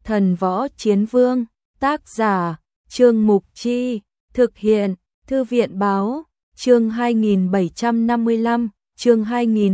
Thần Võ Chiến Vương, tác giả, Trương Mục Chi, thực hiện, Thư viện Báo, chương 2755, chương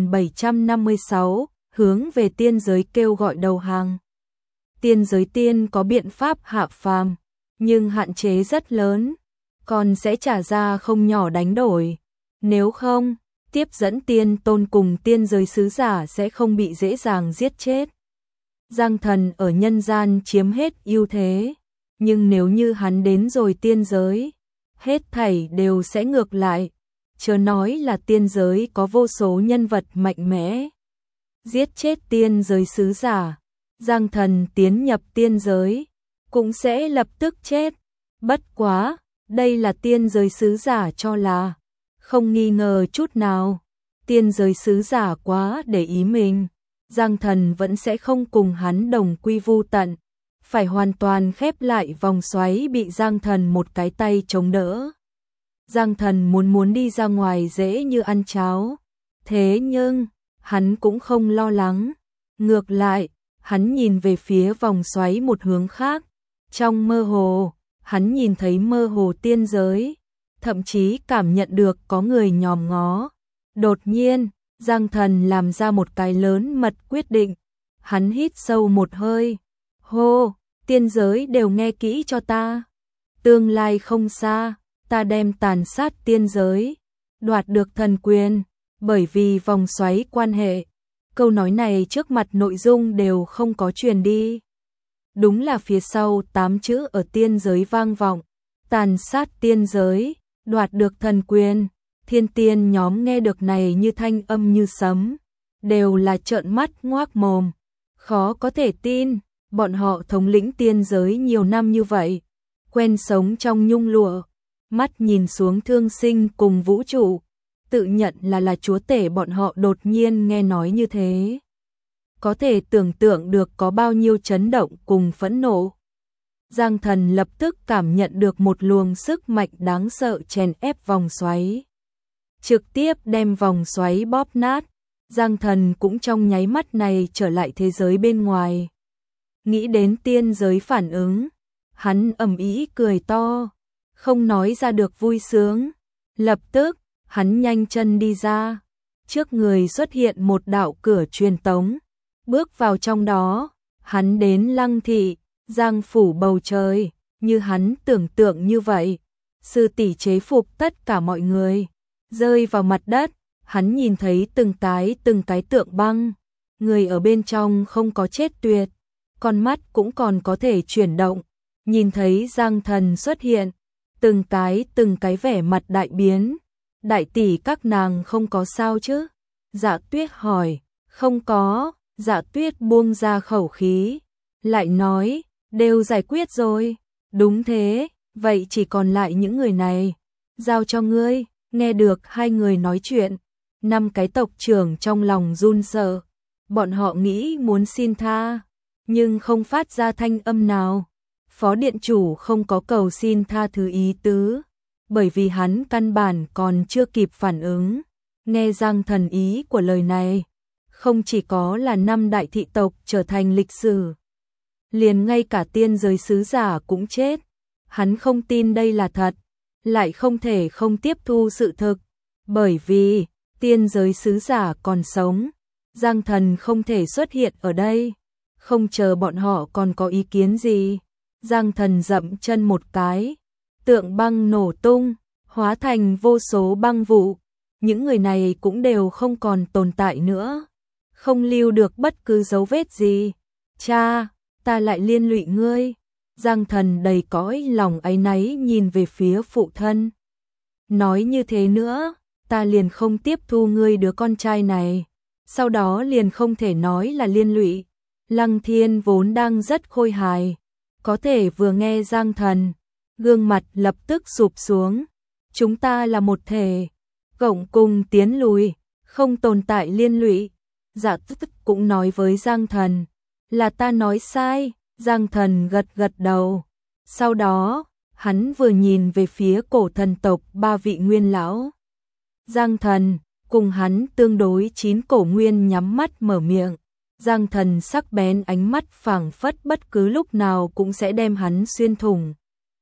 2756, hướng về tiên giới kêu gọi đầu hàng. Tiên giới tiên có biện pháp hạ phàm, nhưng hạn chế rất lớn, còn sẽ trả ra không nhỏ đánh đổi. Nếu không, tiếp dẫn tiên tôn cùng tiên giới sứ giả sẽ không bị dễ dàng giết chết. Giang Thần ở nhân gian chiếm hết ưu thế, nhưng nếu như hắn đến rồi tiên giới, hết thảy đều sẽ ngược lại, chớ nói là tiên giới có vô số nhân vật mạnh mẽ. Giết chết tiên giới sứ giả, Giang Thần tiến nhập tiên giới, cũng sẽ lập tức chết. Bất quá, đây là tiên giới sứ giả cho là, không nghi ngờ chút nào, tiên giới sứ giả quá để ý mình. Giang Thần vẫn sẽ không cùng hắn đồng quy vu tận, phải hoàn toàn khép lại vòng xoáy bị Giang Thần một cái tay chống đỡ. Giang Thần muốn đi ra ngoài dễ như ăn cháo, thế nhưng, hắn cũng không lo lắng. Ngược lại, hắn nhìn về phía vòng xoáy một hướng khác, trong mơ hồ, hắn nhìn thấy mơ hồ tiên giới, thậm chí cảm nhận được có người nhòm ngó. Đột nhiên, Giang Thần làm ra một cái lớn mật quyết định, hắn hít sâu một hơi, hô, tiên giới đều nghe kỹ cho ta. Tương lai không xa, ta đem tàn sát tiên giới, đoạt được thần quyền, bởi vì vòng xoáy quan hệ. Câu nói này trước mặt nội dung đều không có truyền đi. Đúng là phía sau 8 chữ ở tiên giới vang vọng, tàn sát tiên giới, đoạt được thần quyền. Thiên tiên nhóm nghe được này như thanh âm như sấm, đều là trợn mắt ngoác mồm. Khó có thể tin, bọn họ thống lĩnh tiên giới nhiều năm như vậy, quen sống trong nhung lụa, mắt nhìn xuống thương sinh cùng vũ trụ, tự nhận là chúa tể, bọn họ đột nhiên nghe nói như thế. Có thể tưởng tượng được có bao nhiêu chấn động cùng phẫn nộ. Giang Thần lập tức cảm nhận được một luồng sức mạnh đáng sợ chèn ép vòng xoáy, trực tiếp đem vòng xoáy bóp nát. Giang Thần cũng trong nháy mắt này trở lại thế giới bên ngoài. Nghĩ đến tiên giới phản ứng, hắn ầm ĩ cười to, không nói ra được vui sướng. Lập tức, hắn nhanh chân đi ra, trước người xuất hiện một đạo cửa truyền tống, bước vào trong đó, hắn đến Lăng thị, Giang phủ bầu trời, như hắn tưởng tượng như vậy, sư tỷ chế phục tất cả mọi người, rơi vào mặt đất, hắn nhìn thấy từng cái tượng băng, người ở bên trong không có chết tuyệt, con mắt cũng còn có thể chuyển động, nhìn thấy Giang Thần xuất hiện, từng cái vẻ mặt đại biến. Đại tỷ các nàng không có sao chứ? Dạ Tuyết hỏi. Không có. Dạ Tuyết buông ra khẩu khí, lại nói, đều giải quyết rồi. Đúng thế, vậy chỉ còn lại những người này, giao cho ngươi. Nghe được hai người nói chuyện, 5 cái tộc trưởng trong lòng run sợ, bọn họ nghĩ muốn xin tha, nhưng không phát ra thanh âm nào. Phó điện chủ không có cầu xin tha thứ ý tứ, bởi vì hắn căn bản còn chưa kịp phản ứng. Nghe Giang Thần ý của lời này, không chỉ có là 5 đại thị tộc trở thành lịch sử, liền ngay cả tiên giới sứ giả cũng chết. Hắn không tin đây là thật, lại không thể không tiếp thu sự thực, bởi vì tiên giới sứ giả còn sống, Giang Thần không thể xuất hiện ở đây. Không chờ bọn họ còn có ý kiến gì, Giang Thần dậm chân một cái, tượng băng nổ tung, hóa thành vô số băng vụ. Những người này cũng đều không còn tồn tại nữa, không lưu được bất cứ dấu vết gì. Cha, ta lại liên lụy ngươi. Giang Thần đầy cõi lòng áy náy nhìn về phía phụ thân. Nói như thế nữa, ta liền không tiếp thu ngươi đứa con trai này. Sau đó liền không thể nói là liên lụy. Lăng Thiên vốn đang rất khôi hài, có thể vừa nghe Giang Thần, gương mặt lập tức sụp xuống. Chúng ta là một thể, cộng cùng tiến lùi, không tồn tại liên lụy. Dạ Tức cũng nói với Giang Thần, là ta nói sai. Giang Thần gật gật đầu. Sau đó, hắn vừa nhìn về phía cổ thần tộc 3 vị nguyên lão. Giang Thần, cùng hắn tương đối 9 cổ nguyên nhắm mắt mở miệng. Giang Thần sắc bén ánh mắt phảng phất bất cứ lúc nào cũng sẽ đem hắn xuyên thủng.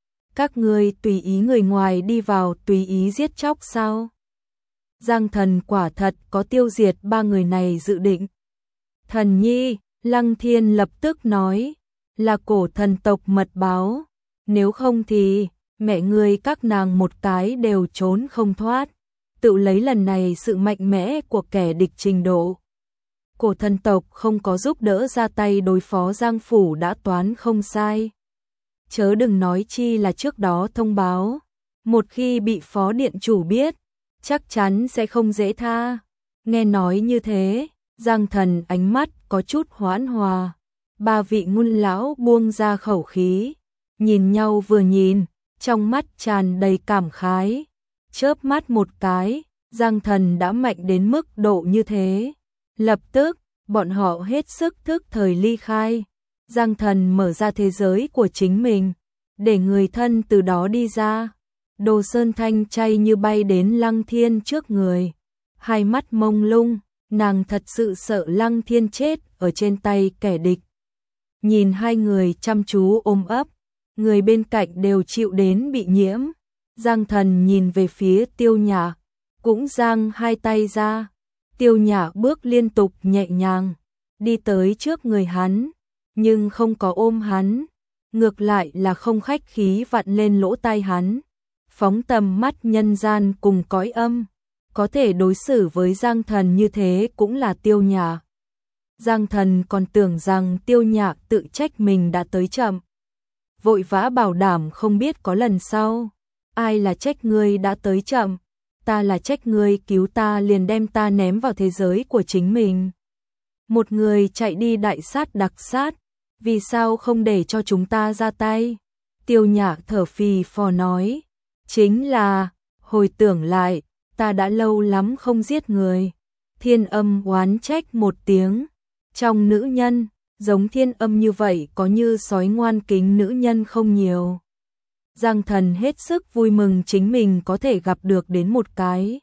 Các ngươi tùy ý người ngoài đi vào tùy ý giết chóc sao? Giang Thần quả thật có tiêu diệt ba người này dự định. Thần nhi, Lăng Thiên lập tức nói, là cổ thần tộc mật báo, nếu không thì mẹ ngươi các nàng một cái đều trốn không thoát, tự lấy lần này sự mạnh mẽ của kẻ địch trình độ. Cổ thần tộc không có giúp đỡ ra tay đối phó Giang Phủ đã toán không sai. Chớ đừng nói chi là trước đó thông báo, một khi bị phó điện chủ biết, chắc chắn sẽ không dễ tha. Nghe nói như thế, Giang Thần ánh mắt có chút hoãn hòa. Ba vị ngôn lão buông ra khẩu khí, nhìn nhau vừa nhìn, trong mắt tràn đầy cảm khái. Chớp mắt một cái, Giang Thần đã mạnh đến mức độ như thế. Lập tức, bọn họ hết sức thức thời ly khai. Giang Thần mở ra thế giới của chính mình, để người thân từ đó đi ra. Đồ Sơn Thanh chay như bay đến Lăng Thiên trước người. Hai mắt mông lung, nàng thật sự sợ Lăng Thiên chết ở trên tay kẻ địch. Nhìn hai người chăm chú ôm ấp, người bên cạnh đều chịu đến bị nhiễm. Giang Thần nhìn về phía Tiêu Nhã, cũng giang hai tay ra. Tiêu Nhã bước liên tục nhẹ nhàng, đi tới trước người hắn, nhưng không có ôm hắn, ngược lại là không khách khí vặn lên lỗ tai hắn, phóng tầm mắt nhân gian cùng cõi âm, có thể đối xử với Giang Thần như thế cũng là Tiêu Nhã. Giang Thần còn tưởng rằng Tiêu Nhã tự trách mình đã tới chậm, vội vã bảo đảm không biết có lần sau. Ai là trách ngươi đã tới chậm, ta là trách ngươi cứu ta liền đem ta ném vào thế giới của chính mình. Một người chạy đi đại sát đặc sát, vì sao không để cho chúng ta ra tay? Tiêu Nhã thở phì phò nói, chính là, hồi tưởng lại, ta đã lâu lắm không giết người. Thiên Âm oán trách một tiếng, trong nữ nhân, giống Thiên Âm như vậy có như sói ngoan kính nữ nhân không nhiều. Giang Thần hết sức vui mừng chính mình có thể gặp được đến một cái.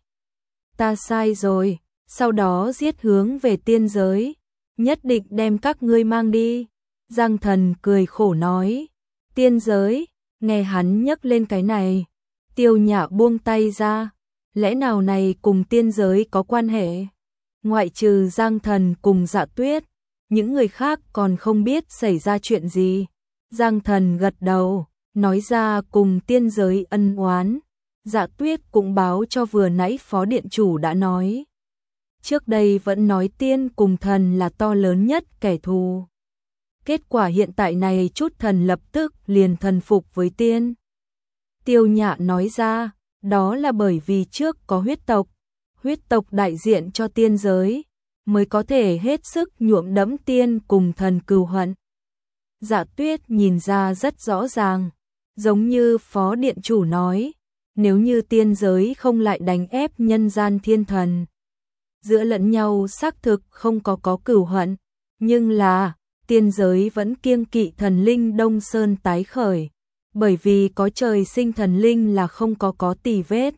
Ta sai rồi, sau đó giết hướng về tiên giới, nhất định đem các ngươi mang đi. Giang Thần cười khổ nói, tiên giới, nghe hắn nhắc lên cái này. Tiêu Nhã buông tay ra, lẽ nào này cùng tiên giới có quan hệ? Ngoại trừ Giang Thần cùng Dạ Tuyết, những người khác còn không biết xảy ra chuyện gì. Giang Thần gật đầu, nói ra cùng tiên giới ân oán. Dạ Tuyết cũng báo cho vừa nãy phó điện chủ đã nói. Trước đây vẫn nói tiên cùng thần là to lớn nhất kẻ thù. Kết quả hiện tại này chút thần lập tức liền thần phục với tiên. Tiêu Nhã nói ra, đó là bởi vì trước có huyết tộc đại diện cho tiên giới, mới có thể hết sức nhuộm đẫm tiên cùng thần cừu hận. Dạ Tuyết nhìn ra rất rõ ràng, giống như phó điện chủ nói, nếu như tiên giới không lại đánh ép nhân gian thiên thần, giữa lẫn nhau xác thực không có cừu hận, nhưng là tiên giới vẫn kiêng kỵ thần linh Đông Sơn tái khởi, bởi vì có trời sinh thần linh là không có tì vết,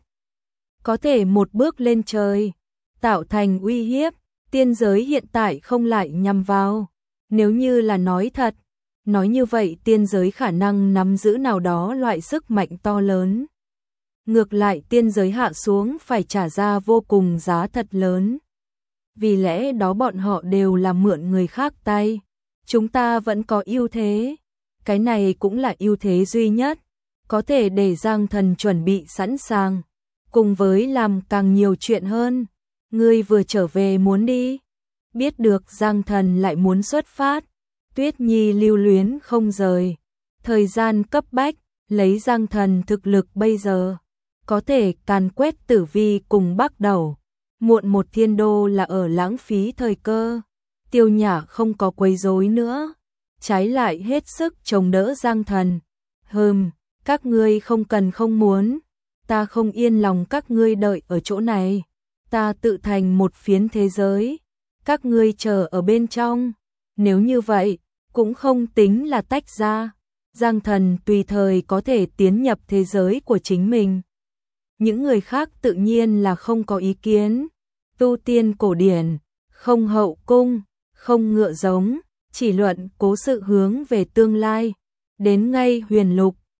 có thể một bước lên trời, tạo thành uy hiếp. Tiên giới hiện tại không lại nhằm vào. Nếu như là nói thật, nói như vậy tiên giới khả năng nắm giữ nào đó loại sức mạnh to lớn. Ngược lại tiên giới hạ xuống phải trả ra vô cùng giá thật lớn. Vì lẽ đó bọn họ đều là mượn người khác tay. Chúng ta vẫn có ưu thế. Cái này cũng là ưu thế duy nhất. Có thể để Giang Thần chuẩn bị sẵn sàng. Cùng với làm càng nhiều chuyện hơn. Ngươi vừa trở về muốn đi. Biết được Giang Thần lại muốn xuất phát. Tuyết Nhi lưu luyến không rời. Thời gian cấp bách, lấy Giang Thần thực lực bây giờ, có thể càn quét Tử Vi cùng Bắc Đầu. Muộn một thiên đô là ở lãng phí thời cơ. Tiêu Nhã không có quấy rối nữa, trái lại hết sức chống đỡ Giang Thần. Các ngươi không cần không muốn, ta không yên lòng các ngươi đợi ở chỗ này. Ta tự thành một phiến thế giới, các ngươi chờ ở bên trong. Nếu như vậy, cũng không tính là tách ra. Giang Thần tùy thời có thể tiến nhập thế giới của chính mình. Những người khác tự nhiên là không có ý kiến. Tu tiên cổ điển, không hậu cung, không ngựa giống, chỉ luận cố sự hướng về tương lai. Đến ngay Huyền Lục,